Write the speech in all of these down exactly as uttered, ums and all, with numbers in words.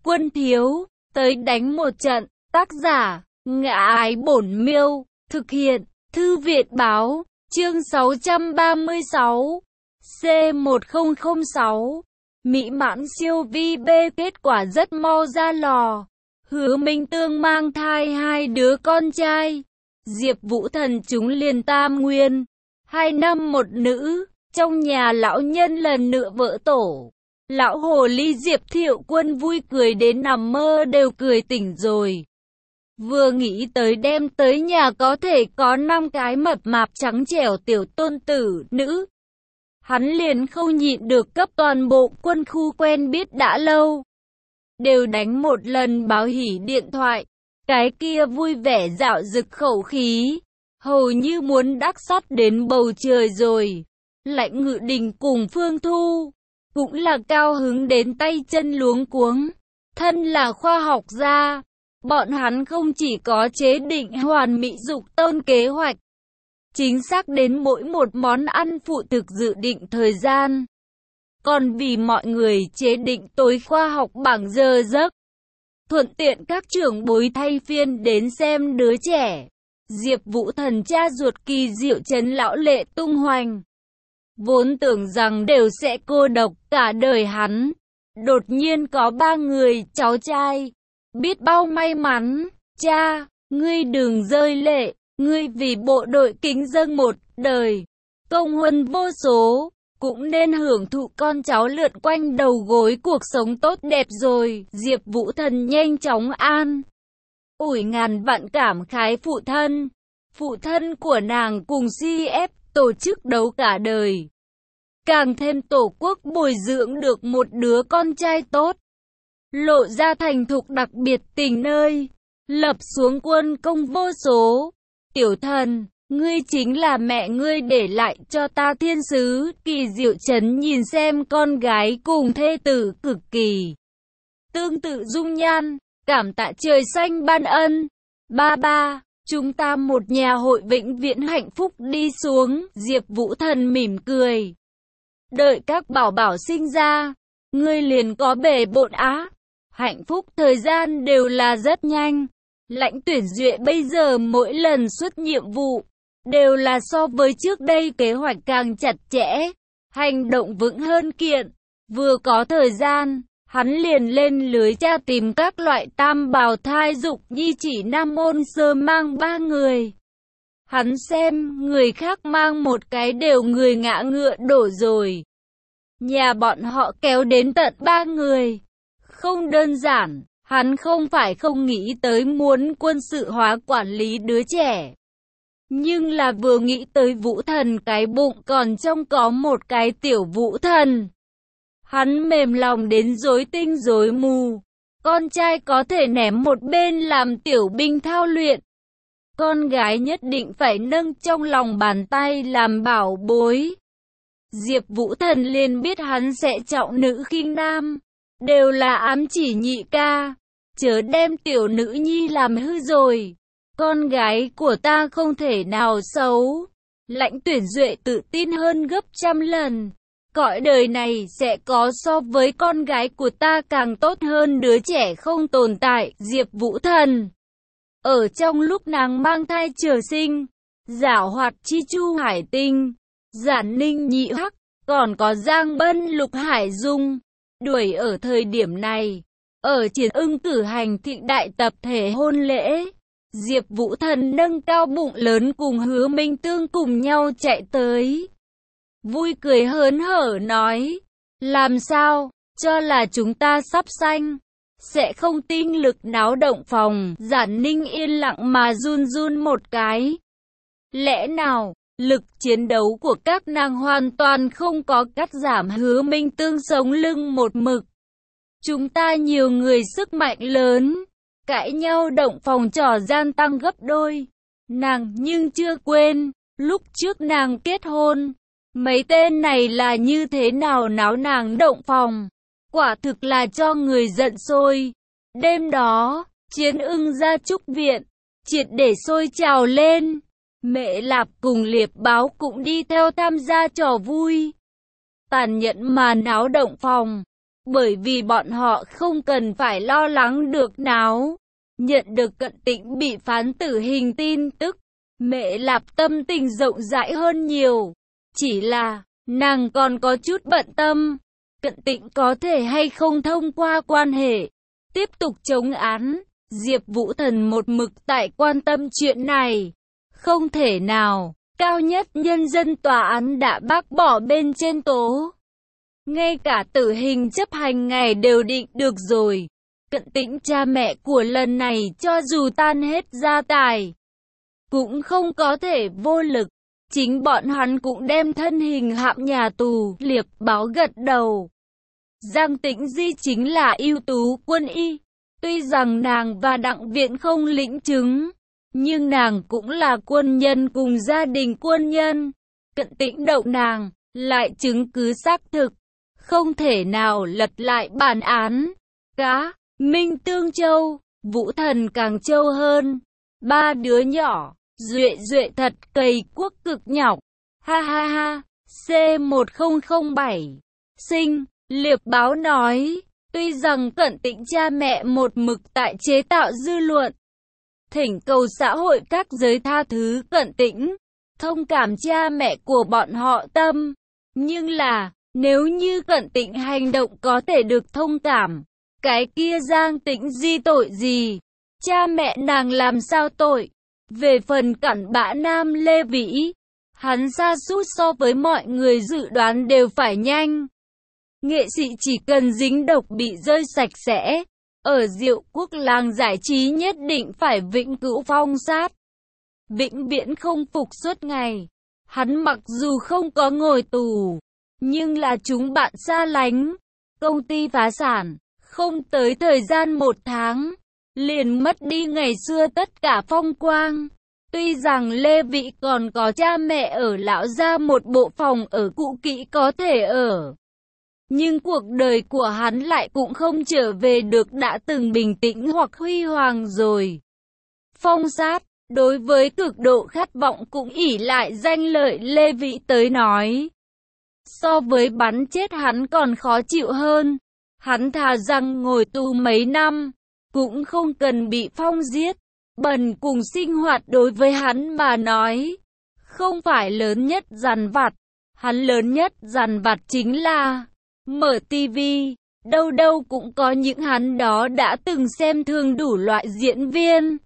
Quân thiếu, tới đánh một trận. Tác giả, Ngã Ái Bổn Miêu. Thực hiện, Thư Viện Báo. Chương sáu trăm ba mươi sáu. C một không không sáu. Mỹ mãn siêu vi B kết quả rất mau ra lò. Hứa Minh Tương mang thai hai đứa con trai. Diệp Vũ Thần chúng liền tam nguyên. Hai nam một nữ. Trong nhà lão nhân lần nữa vỡ tổ. Lão hồ ly Diệp Thiệu Quân vui cười đến nằm mơ đều cười tỉnh rồi. Vừa nghĩ tới đem tới nhà có thể có năm cái mập mạp trắng trẻo tiểu tôn tử nữ. Hắn liền không nhịn được cấp toàn bộ quân khu quen biết đã lâu. Đều đánh một lần báo hỉ điện thoại. Cái kia vui vẻ dạo dực khẩu khí. Hầu như muốn đắc sắt đến bầu trời rồi. Lãnh Ngự Đình cùng Phương Thu. Cũng là cao hứng đến tay chân luống cuống. Thân là khoa học gia. Bọn hắn không chỉ có chế định hoàn mỹ dục tôn kế hoạch. Chính xác đến mỗi một món ăn phụ thực dự định thời gian. Còn vì mọi người chế định tối khoa học bảng giờ giấc. Thuận tiện các trưởng bối thay phiên đến xem đứa trẻ. Diệp Vũ Thần cha ruột kỳ diệu trấn lão lệ tung hoành. Vốn tưởng rằng đều sẽ cô độc cả đời hắn. Đột nhiên có ba người cháu trai. Biết bao may mắn. Cha, ngươi đừng rơi lệ. Ngươi vì bộ đội kính dâng một đời. Công huân vô số. Cũng nên hưởng thụ con cháu lượn quanh đầu gối cuộc sống tốt đẹp rồi. Diệp Vũ Thần nhanh chóng an ủi ngàn vạn cảm khái phụ thân. Phụ thân của nàng cùng xê ép tổ chức đấu cả đời. Càng thêm tổ quốc bồi dưỡng được một đứa con trai tốt. Lộ ra thành thục đặc biệt tình nơi. Lập xuống quân công vô số. Tiểu Thần, ngươi chính là mẹ ngươi để lại cho ta thiên sứ. Kỳ diệu trấn nhìn xem con gái cùng thê tử cực kỳ tương tự dung nhan. Cảm tạ trời xanh ban ân. Ba ba, chúng ta một nhà hội vĩnh viễn hạnh phúc đi xuống. Diệp Vũ Thần mỉm cười. Đợi các bảo bảo sinh ra, ngươi liền có bề bộn á. Hạnh phúc thời gian đều là rất nhanh. Lãnh Tuyển Duệ bây giờ mỗi lần xuất nhiệm vụ, đều là so với trước đây kế hoạch càng chặt chẽ, hành động vững hơn kiện. Vừa có thời gian, hắn liền lên lưới tra tìm các loại tam bào thai dục nhi chỉ nam môn sơ mang ba người. Hắn xem, người khác mang một cái đều người ngã ngựa đổ rồi. Nhà bọn họ kéo đến tận ba người. Không đơn giản, hắn không phải không nghĩ tới muốn quân sự hóa quản lý đứa trẻ. Nhưng là vừa nghĩ tới Vũ Thần cái bụng còn trông có một cái tiểu Vũ Thần. Hắn mềm lòng đến rối tinh rối mù. Con trai có thể ném một bên làm tiểu binh thao luyện. Con gái nhất định phải nâng trong lòng bàn tay làm bảo bối. Diệp Vũ Thần liền biết hắn sẽ trọng nữ khinh nam. Đều là ám chỉ nhị ca. Chớ đem tiểu nữ nhi làm hư rồi. Con gái của ta không thể nào xấu. Lãnh Tuyển Duệ tự tin hơn gấp trăm lần. Cõi đời này sẽ có so với con gái của ta càng tốt hơn đứa trẻ không tồn tại. Diệp Vũ Thần ở trong lúc nàng mang thai chờ sinh, giảo hoạt Chi Chu Hải Tinh, Giản Ninh Nhị Hắc, còn có Giang Bân Lục Hải Dung. Đuổi ở thời điểm này, ở Triển Ưng cử hành thịnh đại tập thể hôn lễ. Diệp Vũ Thần nâng cao bụng lớn cùng Hứa Minh Tương cùng nhau chạy tới. Vui cười hớn hở nói, làm sao, cho là chúng ta sắp sanh, sẽ không tinh lực náo động phòng. Giản Ninh yên lặng mà run run một cái. Lẽ nào, lực chiến đấu của các nàng hoàn toàn không có cắt giảm. Hứa Minh Tương sống lưng một mực. Chúng ta nhiều người sức mạnh lớn, cãi nhau động phòng trò gian tăng gấp đôi. Nàng nhưng chưa quên, lúc trước nàng kết hôn, mấy tên này là như thế nào náo nàng động phòng. Quả thực là cho người giận sôi. Đêm đó, Chiến Ưng ra trúc viện, triệt để sôi trào lên. Mẹ Lạp cùng Liệp Báo cũng đi theo tham gia trò vui. Tàn nhẫn mà náo động phòng. bởi vì bọn họ không cần phải lo lắng được náo. Nhận được Cận Tĩnh bị phán tử hình tin tức, Mẹ Lạp tâm tình rộng rãi hơn nhiều. Chỉ là, nàng còn có chút bận tâm. Cận Tĩnh có thể hay không thông qua quan hệ tiếp tục chống án. Diệp Vũ Thần một mực tại quan tâm chuyện này. Không thể nào, cao nhất nhân dân tòa án đã bác bỏ bên trên tố. Ngay cả tử hình chấp hành ngày đều định được rồi. Cận Tĩnh cha mẹ của lần này cho dù tan hết gia tài, cũng không có thể vô lực. Chính bọn hắn cũng đem thân hình hạm nhà tù. Liệp Báo gật đầu. Giang Tĩnh Di chính là ưu tú quân y. Tuy rằng nàng và Đặng Viện không lĩnh chứng, nhưng nàng cũng là quân nhân cùng gia đình quân nhân. Cận Tĩnh động nàng, lại chứng cứ xác thực, không thể nào lật lại bản án. Cá, Minh Tương Châu, Vũ Thần càng châu hơn. Ba đứa nhỏ, Duệ Duệ thật cầy quốc cực nhọc. Ha ha ha, C một không không bảy. Sinh, Liệp Báo nói. Tuy rằng Cận Tĩnh cha mẹ một mực tại chế tạo dư luận, thỉnh cầu xã hội các giới tha thứ Cận Tĩnh, thông cảm cha mẹ của bọn họ tâm. Nhưng là, nếu như Cận Tĩnh hành động có thể được thông cảm, cái kia Giang Tĩnh Di tội gì? Cha mẹ nàng làm sao tội? Về phần cặn bã nam Lê Vĩ, hắn sa sút so với mọi người dự đoán đều phải nhanh. Nghệ sĩ chỉ cần dính độc bị rơi sạch sẽ, ở Diệu Quốc làng giải trí nhất định phải vĩnh cửu phong sát. Vĩnh viễn không phục suốt ngày. Hắn mặc dù không có ngồi tù, nhưng là chúng bạn xa lánh. Công ty phá sản, không tới thời gian một tháng, liền mất đi ngày xưa tất cả phong quang. Tuy rằng Lê Vĩ còn có cha mẹ ở lão gia một bộ phòng ở cũ kỹ có thể ở, nhưng cuộc đời của hắn lại cũng không trở về được đã từng bình tĩnh hoặc huy hoàng rồi. Phong sát, đối với cực độ khát vọng cũng ỷ lại danh lợi Lê Vĩ tới nói, so với bắn chết hắn còn khó chịu hơn. Hắn thà rằng ngồi tù mấy năm, cũng không cần bị phong giết. Bần cùng sinh hoạt đối với hắn mà nói, không phải lớn nhất dằn vặt. Hắn lớn nhất dằn vặt chính là mở tivi, đâu đâu cũng có những hắn đó đã từng xem thường đủ loại diễn viên.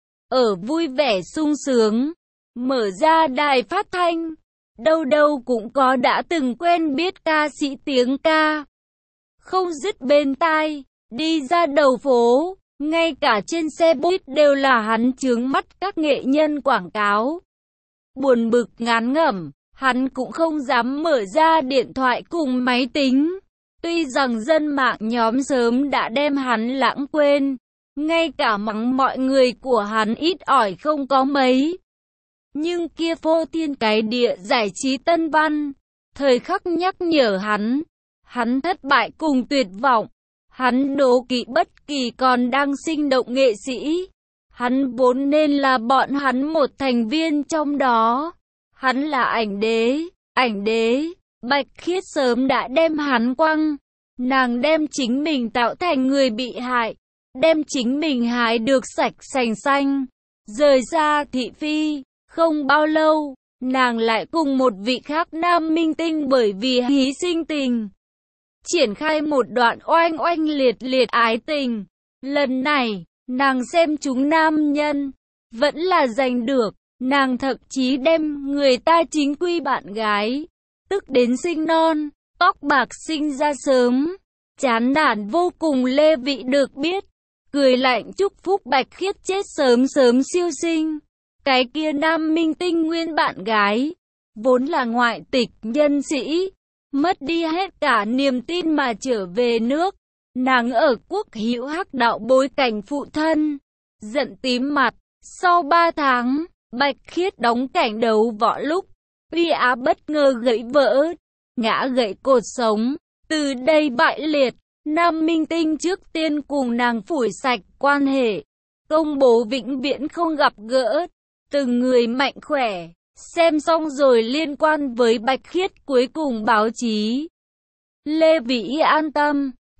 Ở vui vẻ sung sướng, mở ra đài phát thanh, đâu đâu cũng có đã từng quen biết ca sĩ tiếng ca. Không dứt bên tai, đi ra đầu phố, ngay cả trên xe buýt đều là hắn chướng mắt các nghệ nhân quảng cáo. Buồn bực ngán ngẩm, hắn cũng không dám mở ra điện thoại cùng máy tính. Tuy rằng dân mạng nhóm sớm đã đem hắn lãng quên, ngay cả mắng mọi người của hắn ít ỏi không có mấy. Nhưng kia phô thiên cái địa giải trí tân văn, thời khắc nhắc nhở hắn, hắn thất bại cùng tuyệt vọng. Hắn đố kỵ bất kỳ còn đang sinh động nghệ sĩ. Hắn vốn nên là bọn hắn một thành viên trong đó. Hắn là ảnh đế, ảnh đế. Bạch Khiết sớm đã đem hắn quăng. Nàng đem chính mình tạo thành người bị hại, đem chính mình hái được sạch sành xanh, rời xa thị phi. Không bao lâu, nàng lại cùng một vị khác nam minh tinh bởi vì hy sinh tình, triển khai một đoạn oanh oanh liệt liệt ái tình. Lần này, nàng xem chúng nam nhân, vẫn là giành được. Nàng thậm chí đem người ta chính quy bạn gái, tức đến sinh non, tóc bạc sinh ra sớm. Chán nản vô cùng. Lê Vĩ được biết, cười lạnh chúc phúc Bạch Khiết chết sớm sớm siêu sinh. Cái kia nam minh tinh nguyên bạn gái, vốn là ngoại tịch nhân sĩ, mất đi hết cả niềm tin mà trở về nước. Nàng ở quốc hữu hắc đạo bối cảnh phụ thân, giận tím mặt. Sau ba tháng, Bạch Khiết đóng cảnh đấu võ lúc, uy á bất ngờ gãy vỡ, ngã gãy cột sống. Từ đây bại liệt, nam minh tinh trước tiên cùng nàng phủi sạch quan hệ, công bố vĩnh viễn không gặp gỡ. Từng người mạnh khỏe, xem xong rồi liên quan với Bạch Khiết cuối cùng báo chí. Lê Vĩ an tâm,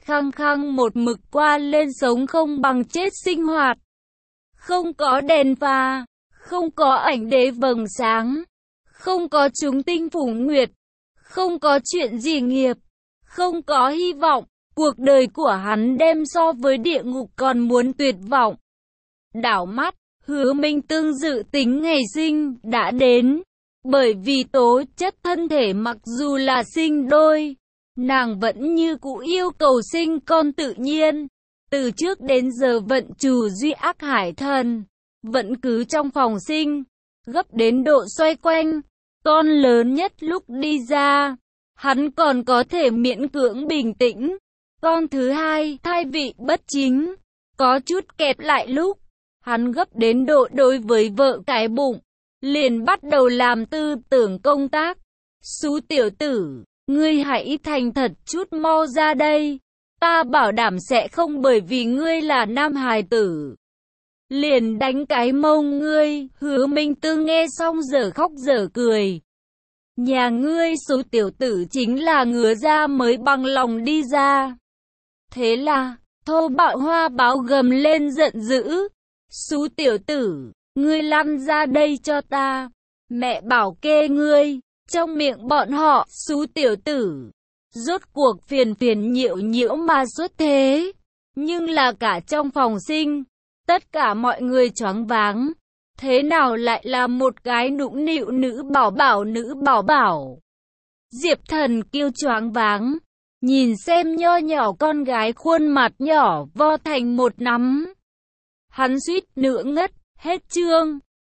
khăng khăng một mực qua lên sống không bằng chết sinh hoạt. Không có đèn pha, không có ảnh đế vầng sáng, không có chúng tinh phủ nguyệt, không có chuyện gì nghiệp, không có hy vọng. Cuộc đời của hắn đem so với địa ngục còn muốn tuyệt vọng. Đảo mắt, Hứa Minh Tương dự tính ngày sinh đã đến. Bởi vì tố chất thân thể mặc dù là sinh đôi, nàng vẫn như cũ yêu cầu sinh con tự nhiên. Từ trước đến giờ vận chủ duy ác hải thần, vẫn cứ trong phòng sinh, gấp đến độ xoay quanh. Con lớn nhất lúc đi ra, hắn còn có thể miễn cưỡng bình tĩnh. Con thứ hai, thai vị bất chính, có chút kẹp lại lúc, hắn gấp đến độ đối với vợ cái bụng, liền bắt đầu làm tư tưởng công tác. Xú tiểu tử, ngươi hãy thành thật chút mau ra đây, ta bảo đảm sẽ không bởi vì ngươi là nam hài tử liền đánh cái mông ngươi. Hứa Minh Tương nghe xong giờ khóc giờ cười. Nhà ngươi số tiểu tử chính là ngứa ra mới bằng lòng đi ra. Thế là, thô bạo Hoa Báo gầm lên giận dữ. Xú tiểu tử, ngươi lăn ra đây cho ta. Mẹ bảo kê ngươi, trong miệng bọn họ, xú tiểu tử. Rốt cuộc phiền phiền nhiễu nhiễu mà xuất thế. Nhưng là cả trong phòng sinh, tất cả mọi người choáng váng. Thế nào lại là một cái nũng nịu nữ bảo bảo nữ bảo bảo. Diệp Thần kêu choáng váng. Nhìn xem nho nhỏ con gái khuôn mặt nhỏ vo thành một nắm. Hắn suýt nữa ngất, hết chương.